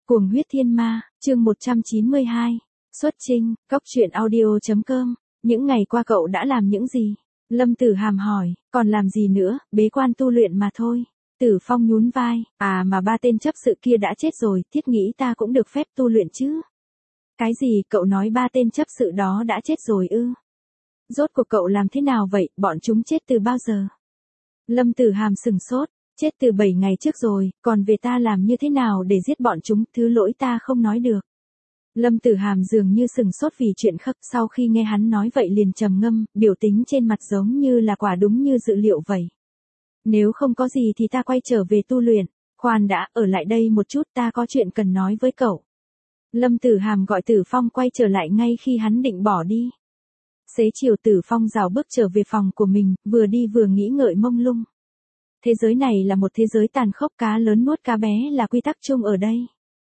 Cuồng huyết thiên ma, chương 192. Xuất trinh, cóc truyện audio.com. Những ngày qua cậu đã làm những gì? Lâm Tử Hàm hỏi, còn làm gì nữa, bế quan tu luyện mà thôi. Tử Phong nhún vai, mà ba tên chấp sự kia đã chết rồi, thiết nghĩ ta cũng được phép tu luyện chứ. Cái gì, cậu nói ba tên chấp sự đó đã chết rồi ư? Rốt cuộc cậu làm thế nào vậy, bọn chúng chết từ bao giờ? Lâm Tử Hàm sừng sốt, chết từ 7 ngày trước rồi, còn về ta làm như thế nào để giết bọn chúng, thứ lỗi ta không nói được. Lâm Tử Hàm dường như sừng sốt vì chuyện khắc, sau khi nghe hắn nói vậy liền trầm ngâm, biểu tính trên mặt giống như là quả đúng như dự liệu vậy. Nếu không có gì thì ta quay trở về tu luyện, khoan đã, ở lại đây một chút, ta có chuyện cần nói với cậu. Lâm Tử Hàm gọi Tử Phong quay trở lại ngay khi hắn định bỏ đi. Xế chiều Tử Phong rảo bước trở về phòng của mình, vừa đi vừa nghĩ ngợi mông lung. Thế giới này là một thế giới tàn khốc, cá lớn nuốt cá bé là quy tắc chung ở đây.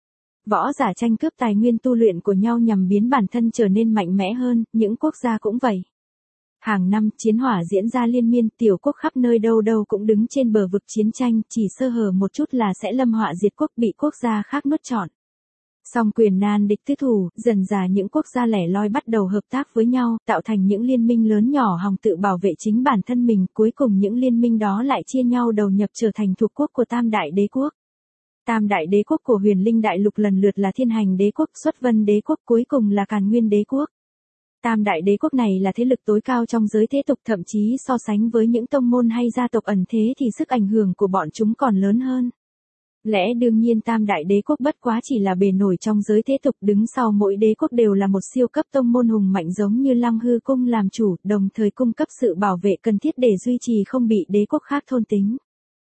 Võ giả tranh cướp tài nguyên tu luyện của nhau nhằm biến bản thân trở nên mạnh mẽ hơn, những quốc gia cũng vậy. Hàng năm, chiến hỏa diễn ra liên miên, tiểu quốc khắp nơi đâu đâu cũng đứng trên bờ vực chiến tranh, chỉ sơ hở một chút là sẽ lâm họa diệt quốc, bị quốc gia khác nuốt trọn. Song quyền nan địch tứ thủ, dần dà những quốc gia lẻ loi bắt đầu hợp tác với nhau, tạo thành những liên minh lớn nhỏ hòng tự bảo vệ chính bản thân mình, cuối cùng những liên minh đó lại chia nhau đầu nhập trở thành thuộc quốc của Tam Đại Đế Quốc. Tam Đại Đế Quốc của Huyền Linh Đại Lục lần lượt là Thiên Hành Đế Quốc, Xuất Vân Đế Quốc, cuối cùng là Càn Nguyên Đế Quốc. Tam Đại Đế Quốc này là thế lực tối cao trong giới thế tục, thậm chí so sánh với những tông môn hay gia tộc ẩn thế thì sức ảnh hưởng của bọn chúng còn lớn hơn. Lẽ đương nhiên Tam Đại Đế Quốc bất quá chỉ là bề nổi trong giới thế tục, đứng sau mỗi đế quốc đều là một siêu cấp tông môn hùng mạnh giống như Lăng Hư Cung làm chủ, đồng thời cung cấp sự bảo vệ cần thiết để duy trì không bị đế quốc khác thôn tính.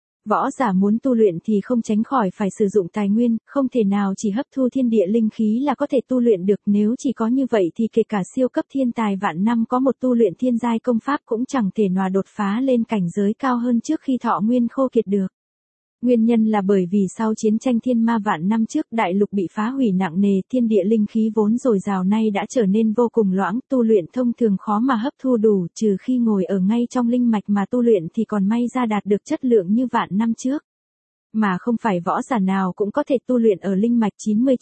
Võ giả muốn tu luyện thì không tránh khỏi phải sử dụng tài nguyên, không thể nào chỉ hấp thu thiên địa linh khí là có thể tu luyện được, nếu chỉ có như vậy thì kể cả siêu cấp thiên tài vạn năm có một tu luyện thiên giai công pháp cũng chẳng thể nào đột phá lên cảnh giới cao hơn trước khi thọ nguyên khô kiệt được. Nguyên nhân là bởi vì sau chiến tranh thiên ma vạn năm trước, đại lục bị phá hủy nặng nề, thiên địa linh khí vốn dồi dào nay đã trở nên vô cùng loãng, tu luyện thông thường khó mà hấp thu đủ, trừ khi ngồi ở ngay trong linh mạch mà tu luyện thì còn may ra đạt được chất lượng như vạn năm trước. Mà không phải võ giả nào cũng có thể tu luyện ở linh mạch,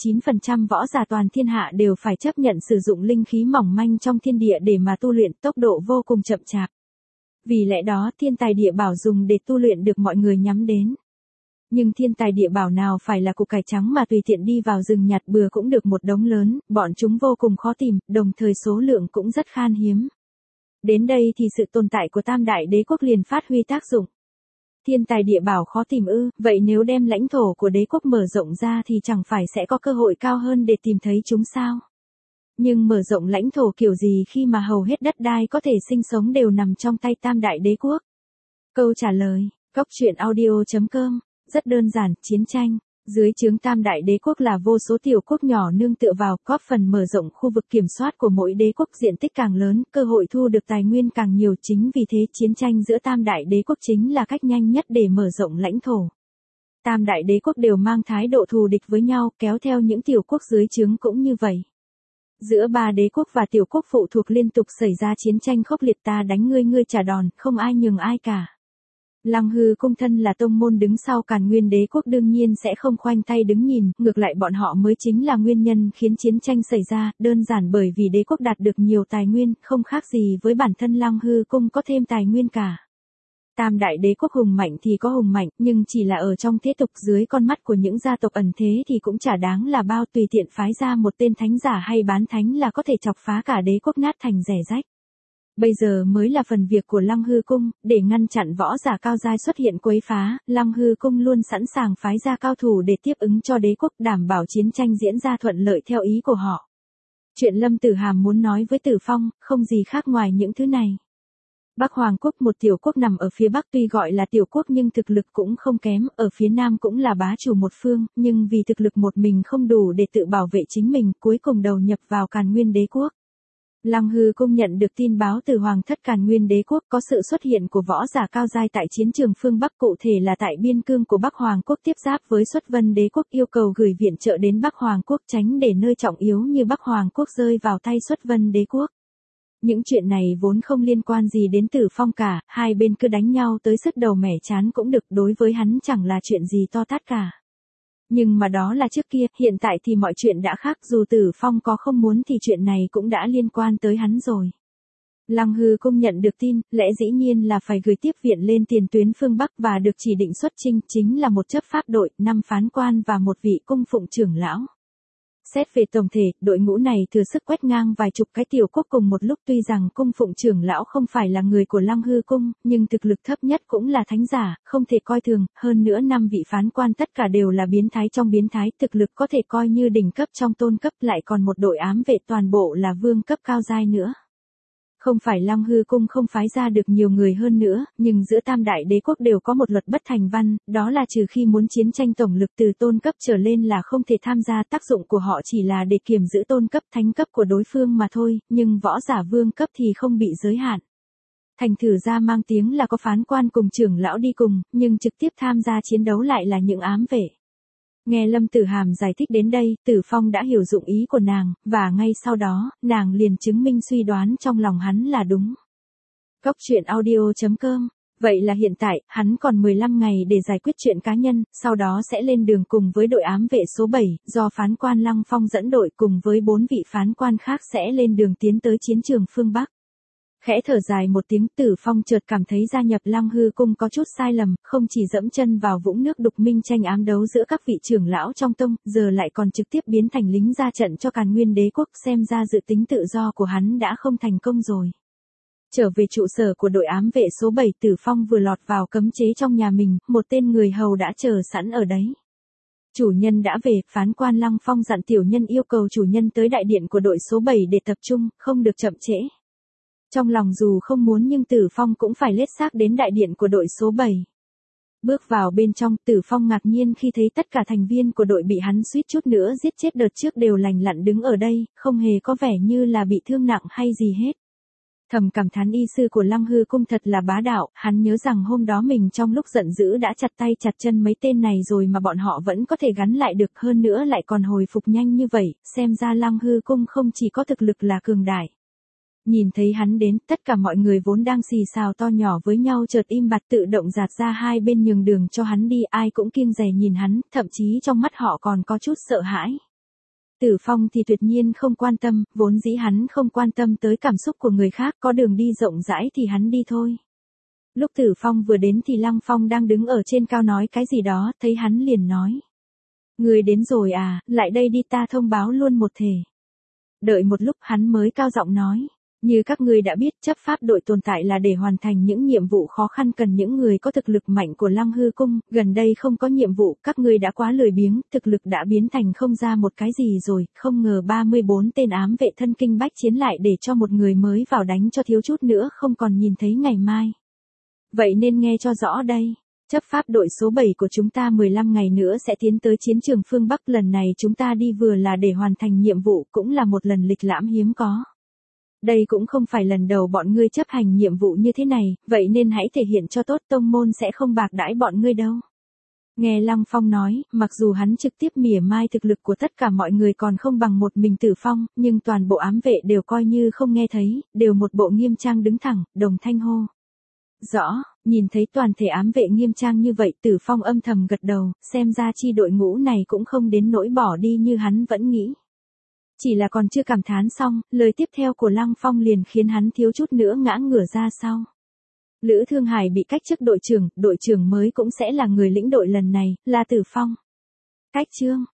99% võ giả toàn thiên hạ đều phải chấp nhận sử dụng linh khí mỏng manh trong thiên địa để mà tu luyện, tốc độ vô cùng chậm chạp. Vì lẽ đó thiên tài địa bảo dùng để tu luyện được mọi người nhắm đến. Nhưng thiên tài địa bảo nào phải là củ cải trắng mà tùy tiện đi vào rừng nhặt bừa cũng được một đống lớn, bọn chúng vô cùng khó tìm, đồng thời số lượng cũng rất khan hiếm. Đến đây thì sự tồn tại của Tam Đại Đế Quốc liền phát huy tác dụng. Thiên tài địa bảo khó tìm ư, vậy nếu đem lãnh thổ của đế quốc mở rộng ra thì chẳng phải sẽ có cơ hội cao hơn để tìm thấy chúng sao? Nhưng mở rộng lãnh thổ kiểu gì khi mà hầu hết đất đai có thể sinh sống đều nằm trong tay Tam Đại Đế Quốc? Câu trả lời, cóc truyện audio.com. Rất đơn giản, chiến tranh. Dưới trướng Tam Đại Đế Quốc là vô số tiểu quốc nhỏ nương tựa vào, góp phần mở rộng khu vực kiểm soát của mỗi đế quốc, diện tích càng lớn, cơ hội thu được tài nguyên càng nhiều, chính vì thế chiến tranh giữa Tam Đại Đế Quốc chính là cách nhanh nhất để mở rộng lãnh thổ. Tam Đại Đế Quốc đều mang thái độ thù địch với nhau, kéo theo những tiểu quốc dưới trướng cũng như vậy. Giữa ba đế quốc và tiểu quốc phụ thuộc liên tục xảy ra chiến tranh khốc liệt, ta đánh ngươi, ngươi trả đòn, không ai nhường ai cả. Lăng Hư Cung thân là tông môn đứng sau Càn Nguyên Đế Quốc đương nhiên sẽ không khoanh tay đứng nhìn, ngược lại bọn họ mới chính là nguyên nhân khiến chiến tranh xảy ra, đơn giản bởi vì đế quốc đạt được nhiều tài nguyên, không khác gì với bản thân Lăng Hư Cung có thêm tài nguyên cả. Tam Đại Đế Quốc hùng mạnh thì có hùng mạnh, nhưng chỉ là ở trong thế tục, dưới con mắt của những gia tộc ẩn thế thì cũng chả đáng là bao, tùy tiện phái ra một tên thánh giả hay bán thánh là có thể chọc phá cả đế quốc nát thành rẻ rách. Bây giờ mới là phần việc của Lăng Hư Cung, để ngăn chặn võ giả cao giai xuất hiện quấy phá, Lăng Hư Cung luôn sẵn sàng phái ra cao thủ để tiếp ứng cho đế quốc, đảm bảo chiến tranh diễn ra thuận lợi theo ý của họ. Chuyện Lâm Tử Hàm muốn nói với Tử Phong, không gì khác ngoài những thứ này. Bắc Hoàng Quốc, một tiểu quốc nằm ở phía Bắc, tuy gọi là tiểu quốc nhưng thực lực cũng không kém, ở phía Nam cũng là bá chủ một phương, nhưng vì thực lực một mình không đủ để tự bảo vệ chính mình, cuối cùng đầu nhập vào Càn Nguyên Đế Quốc. Lăng Hư Cung nhận được tin báo từ Hoàng thất Càn Nguyên Đế Quốc có sự xuất hiện của võ giả cao giai tại chiến trường phương Bắc, cụ thể là tại biên cương của Bắc Hoàng Quốc tiếp giáp với Xuất Vân Đế Quốc, yêu cầu gửi viện trợ đến Bắc Hoàng Quốc, tránh để nơi trọng yếu như Bắc Hoàng Quốc rơi vào tay Xuất Vân Đế Quốc. Những chuyện này vốn không liên quan gì đến Tử Phong cả, hai bên cứ đánh nhau tới sứt đầu mẻ chán cũng được, đối với hắn chẳng là chuyện gì to tát cả. Nhưng mà đó là trước kia, hiện tại thì mọi chuyện đã khác, dù Tử Phong có không muốn thì chuyện này cũng đã liên quan tới hắn rồi. Lăng Hư Cung nhận được tin, lẽ dĩ nhiên là phải gửi tiếp viện lên tiền tuyến phương Bắc và được chỉ định xuất chinh, chính là một chấp pháp đội, 5 phán quan và một vị cung phụng trưởng lão. Xét về tổng thể, đội ngũ này thừa sức quét ngang vài chục cái tiểu quốc cùng một lúc, tuy rằng cung phụng trưởng lão không phải là người của Lăng Hư Cung, nhưng thực lực thấp nhất cũng là thánh giả, không thể coi thường, hơn nữa 5 vị phán quan tất cả đều là biến thái trong biến thái, thực lực có thể coi như đỉnh cấp trong tôn cấp, lại còn một đội ám vệ toàn bộ là vương cấp cao giai nữa. Không phải Lăng Hư Cung không phái ra được nhiều người hơn nữa, nhưng giữa tam đại đế quốc đều có một luật bất thành văn, đó là trừ khi muốn chiến tranh tổng lực từ tôn cấp trở lên là không thể tham gia, tác dụng của họ chỉ là để kiểm giữ tôn cấp thánh cấp của đối phương mà thôi, nhưng võ giả vương cấp thì không bị giới hạn. Thành thử ra mang tiếng là có phán quan cùng trưởng lão đi cùng, nhưng trực tiếp tham gia chiến đấu lại là những ám vệ. Nghe Lâm Tử Hàm giải thích đến đây, Tử Phong đã hiểu dụng ý của nàng, và ngay sau đó, nàng liền chứng minh suy đoán trong lòng hắn là đúng. Cốc truyện audio.com. Vậy là hiện tại, hắn còn 15 ngày để giải quyết chuyện cá nhân, sau đó sẽ lên đường cùng với đội ám vệ số 7, do phán quan Lăng Phong dẫn đội cùng với 4 vị phán quan khác sẽ lên đường tiến tới chiến trường phương Bắc. Khẽ thở dài một tiếng, Tử Phong chợt cảm thấy gia nhập Lăng Hư Cung có chút sai lầm, không chỉ dẫm chân vào vũng nước đục minh tranh ám đấu giữa các vị trưởng lão trong tông, giờ lại còn trực tiếp biến thành lính ra trận cho Càn Nguyên Đế quốc, xem ra dự tính tự do của hắn đã không thành công rồi. Trở về trụ sở của đội ám vệ số 7, Tử Phong vừa lọt vào cấm chế trong nhà mình, một tên người hầu đã chờ sẵn ở đấy. Chủ nhân đã về, phán quan Lăng Phong dặn tiểu nhân yêu cầu chủ nhân tới đại điện của đội số 7 để tập trung, không được chậm trễ. Trong lòng dù không muốn nhưng Tử Phong cũng phải lết xác đến đại điện của đội số 7. Bước vào bên trong, Tử Phong ngạc nhiên khi thấy tất cả thành viên của đội bị hắn suýt chút nữa giết chết đợt trước đều lành lặn đứng ở đây, không hề có vẻ như là bị thương nặng hay gì hết. Thầm cảm thán y sư của Lăng Hư Cung thật là bá đạo, hắn nhớ rằng hôm đó mình trong lúc giận dữ đã chặt tay chặt chân mấy tên này rồi mà bọn họ vẫn có thể gắn lại được, hơn nữa lại còn hồi phục nhanh như vậy, xem ra Lăng Hư Cung không chỉ có thực lực là cường đại. Nhìn thấy hắn đến, tất cả mọi người vốn đang xì xào to nhỏ với nhau chợt im bặt, tự động dạt ra hai bên nhường đường cho hắn đi, ai cũng kiêng dè nhìn hắn, thậm chí trong mắt họ còn có chút sợ hãi. Tử Phong thì tuyệt nhiên không quan tâm, vốn dĩ hắn không quan tâm tới cảm xúc của người khác, có đường đi rộng rãi thì hắn đi thôi. Lúc Tử Phong vừa đến thì Lăng Phong đang đứng ở trên cao nói cái gì đó, thấy hắn liền nói. Người đến rồi à, lại đây đi, ta thông báo luôn một thể. Đợi một lúc hắn mới cao giọng nói. Như các ngươi đã biết, chấp pháp đội tồn tại là để hoàn thành những nhiệm vụ khó khăn cần những người có thực lực mạnh của Lăng Hư Cung, gần đây không có nhiệm vụ, các ngươi đã quá lười biếng, thực lực đã biến thành không ra một cái gì rồi, không ngờ 34 tên ám vệ thân kinh bách chiến lại để cho một người mới vào đánh cho thiếu chút nữa không còn nhìn thấy ngày mai. Vậy nên nghe cho rõ đây. Chấp pháp đội số 7 của chúng ta 15 ngày nữa sẽ tiến tới chiến trường phương Bắc, lần này chúng ta đi vừa là để hoàn thành nhiệm vụ, cũng là một lần lịch lãm hiếm có. Đây cũng không phải lần đầu bọn ngươi chấp hành nhiệm vụ như thế này, vậy nên hãy thể hiện cho tốt, tông môn sẽ không bạc đãi bọn ngươi đâu. Nghe Lăng Phong nói, mặc dù hắn trực tiếp mỉa mai thực lực của tất cả mọi người còn không bằng một mình Tử Phong, nhưng toàn bộ ám vệ đều coi như không nghe thấy, đều một bộ nghiêm trang đứng thẳng, đồng thanh hô. Rõ, nhìn thấy toàn thể ám vệ nghiêm trang như vậy, Tử Phong âm thầm gật đầu, xem ra chi đội ngũ này cũng không đến nỗi bỏ đi như hắn vẫn nghĩ. Chỉ là còn chưa cảm thán xong, lời tiếp theo của Lăng Phong liền khiến hắn thiếu chút nữa ngã ngửa ra sau. Lữ Thương Hải bị cách chức đội trưởng mới cũng sẽ là người lĩnh đội lần này, là Tử Phong. Cách chương.